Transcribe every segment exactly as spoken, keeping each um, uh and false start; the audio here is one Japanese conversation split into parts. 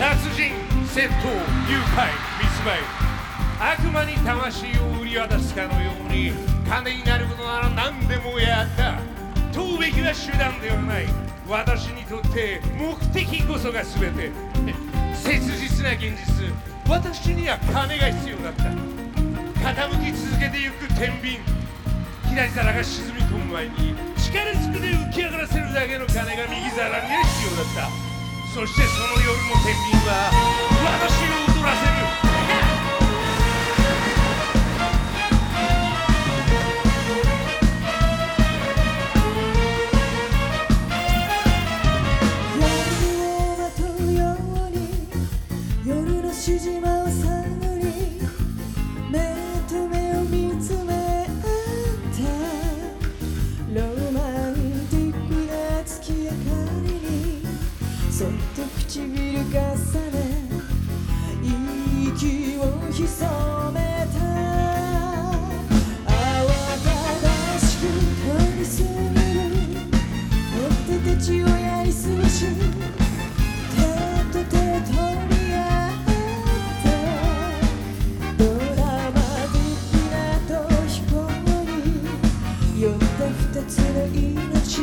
殺人、窃盗、誘拐、密売、悪魔に魂を売り渡すかのように、金になることなら何でもやった。問うべきは手段ではない。私にとって目的こそが全て。切実な現実、私には金が必要だった。傾き続けてゆく天秤、左皿が沈み込む前に力ずくで浮き上がらせるだけの金が右皿には必要だった。そしてその夜の天秤は私を踊らせる。 主島を探り、目と目を見つめ合ったロマンティックな月明かりにそっと唇重ね息を潜めた。慌ただしく通り過ぎる追ってたちをやり過ごし、手と手取り二つの命、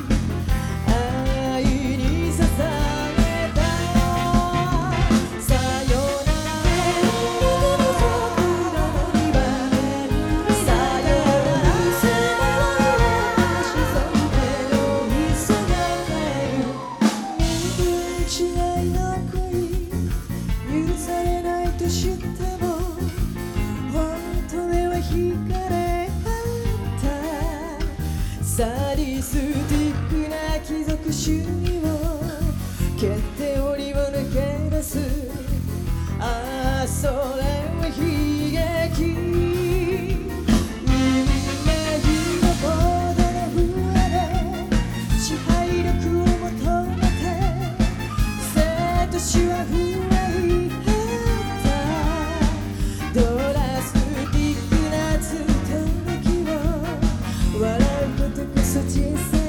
愛に捧げた。さよなら僕の庭で、さよなら沈んでの急がれる見違いの恋、許されないと知っても本当は惹かれサディスティックな貴族主義を決定折を抜け出す。ああそれは悲劇。運命のボードの上で支配力を求めて生と死は不安だった。ドラスティックなつとめきを笑うことこそ人生。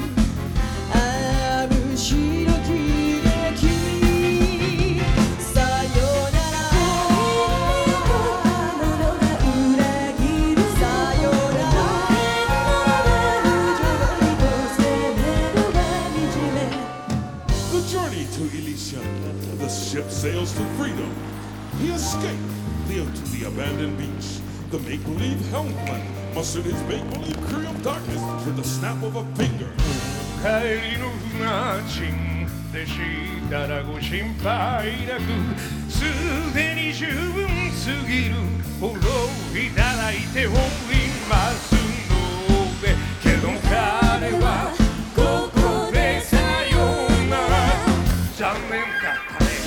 ああむしろ喜劇。さよならものが裏切る。さよなら無情にと攻めるが惨め。 The journey to Elysium. The ship sails to freedom. He escaped, lived to the abandoned beach. The make-believe helmsman mustered his make-believe crew of darkness with the snap of a finger. 帰りの船賃でしたらご心配なく、すでに十分すぎるフォローいただいておりますので、けど彼はここでさようなら。残念だったね。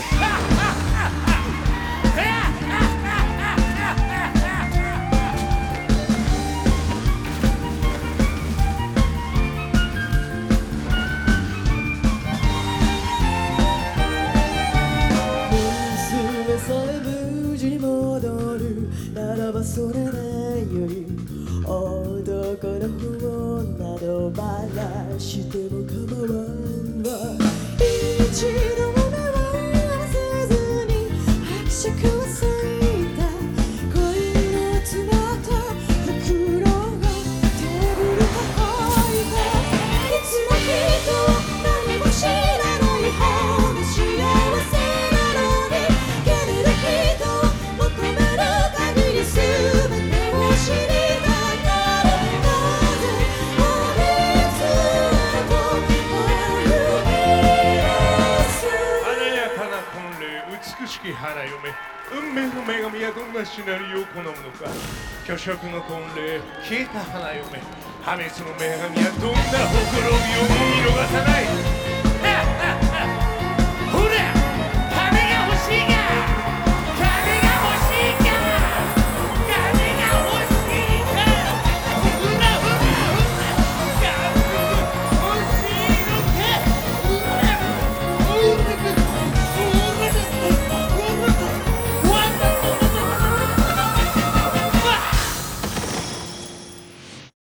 それないより男の不穏などばらしても構わんわ。一度も目を合わせずに伯爵を裂いた恋の詰まった袋がテーブルと置いた。いつの日と何も知らない方が幸せなのに、けれど人を求める限り全てを知りたがる。なぜあいつと歩み出す。 華やかな婚礼、美しき花嫁、運命の女神はどんなシナリオを好むのか。虚飾の婚礼、消えた花嫁、破滅の女神はどんなほころびをも見逃さない。